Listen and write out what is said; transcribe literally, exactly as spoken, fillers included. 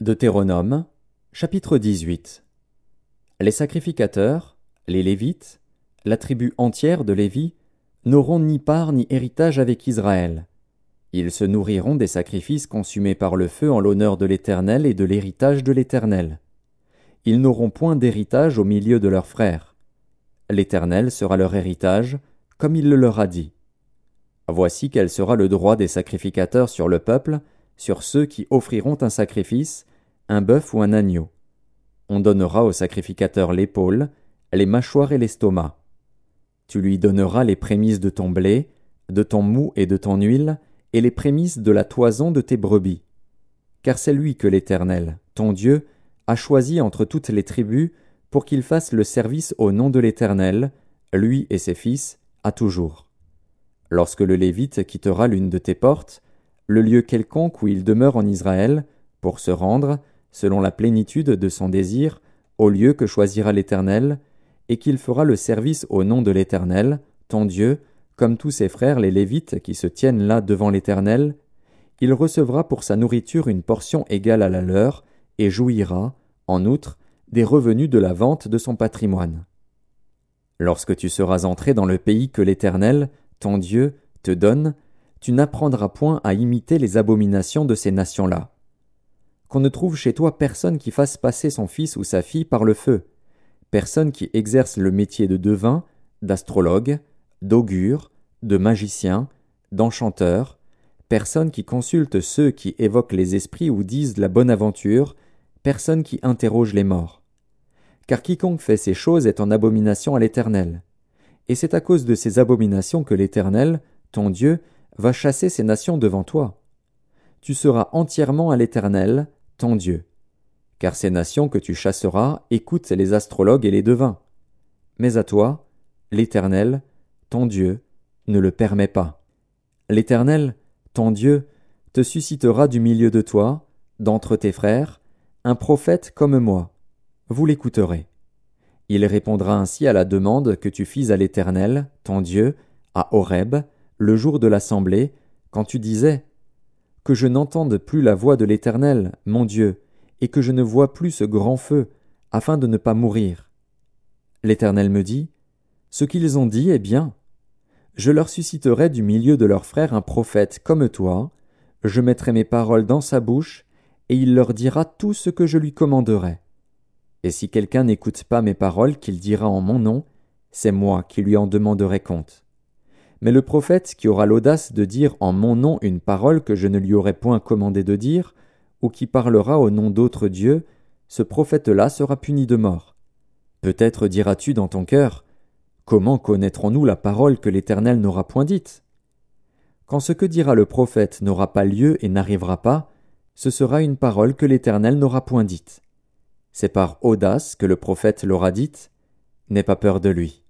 Deutéronome, chapitre dix-huit. Les sacrificateurs, les Lévites, la tribu entière de Lévi, n'auront ni part ni héritage avec Israël. Ils se nourriront des sacrifices consumés par le feu en l'honneur de l'Éternel et de l'héritage de l'Éternel. Ils n'auront point d'héritage au milieu de leurs frères. L'Éternel sera leur héritage, comme il le leur a dit. Voici quel sera le droit des sacrificateurs sur le peuple, sur ceux qui offriront un sacrifice, un bœuf ou un agneau. On donnera au sacrificateur l'épaule, les mâchoires et l'estomac. Tu lui donneras les prémices de ton blé, de ton moût et de ton huile, et les prémices de la toison de tes brebis. Car c'est lui que l'Éternel, ton Dieu, a choisi entre toutes les tribus pour qu'il fasse le service au nom de l'Éternel, lui et ses fils, à toujours. Lorsque le Lévite quittera l'une de tes portes, le lieu quelconque où il demeure en Israël, pour se rendre, selon la plénitude de son désir, au lieu que choisira l'Éternel, et qu'il fera le service au nom de l'Éternel, ton Dieu, comme tous ses frères les Lévites qui se tiennent là devant l'Éternel, il recevra pour sa nourriture une portion égale à la leur, et jouira, en outre, des revenus de la vente de son patrimoine. Lorsque tu seras entré dans le pays que l'Éternel, ton Dieu, te donne, tu n'apprendras point à imiter les abominations de ces nations-là. Qu'on ne trouve chez toi personne qui fasse passer son fils ou sa fille par le feu, personne qui exerce le métier de devin, d'astrologue, d'augure, de magicien, d'enchanteur, personne qui consulte ceux qui évoquent les esprits ou disent la bonne aventure, personne qui interroge les morts. Car quiconque fait ces choses est en abomination à l'Éternel. Et c'est à cause de ces abominations que l'Éternel, ton Dieu, va chasser ces nations devant toi. Tu seras entièrement à l'Éternel, ton Dieu. Car ces nations que tu chasseras écoutent les astrologues et les devins. Mais à toi, l'Éternel, ton Dieu, ne le permet pas. L'Éternel, ton Dieu, te suscitera du milieu de toi, d'entre tes frères, un prophète comme moi. Vous l'écouterez. Il répondra ainsi à la demande que tu fis à l'Éternel, ton Dieu, à Horeb, le jour de l'assemblée, quand tu disais « Que je n'entende plus la voix de l'Éternel, mon Dieu, et que je ne vois plus ce grand feu, afin de ne pas mourir. » L'Éternel me dit « Ce qu'ils ont dit est bien. Je leur susciterai du milieu de leurs frères un prophète comme toi, je mettrai mes paroles dans sa bouche, et il leur dira tout ce que je lui commanderai. Et si quelqu'un n'écoute pas mes paroles qu'il dira en mon nom, c'est moi qui lui en demanderai compte. Mais le prophète qui aura l'audace de dire en mon nom une parole que je ne lui aurai point commandé de dire, ou qui parlera au nom d'autres dieux, ce prophète-là sera puni de mort. Peut-être diras-tu dans ton cœur, « Comment connaîtrons-nous la parole que l'Éternel n'aura point dite ?» Quand ce que dira le prophète n'aura pas lieu et n'arrivera pas, ce sera une parole que l'Éternel n'aura point dite. C'est par audace que le prophète l'aura dite, n'aie pas peur de lui.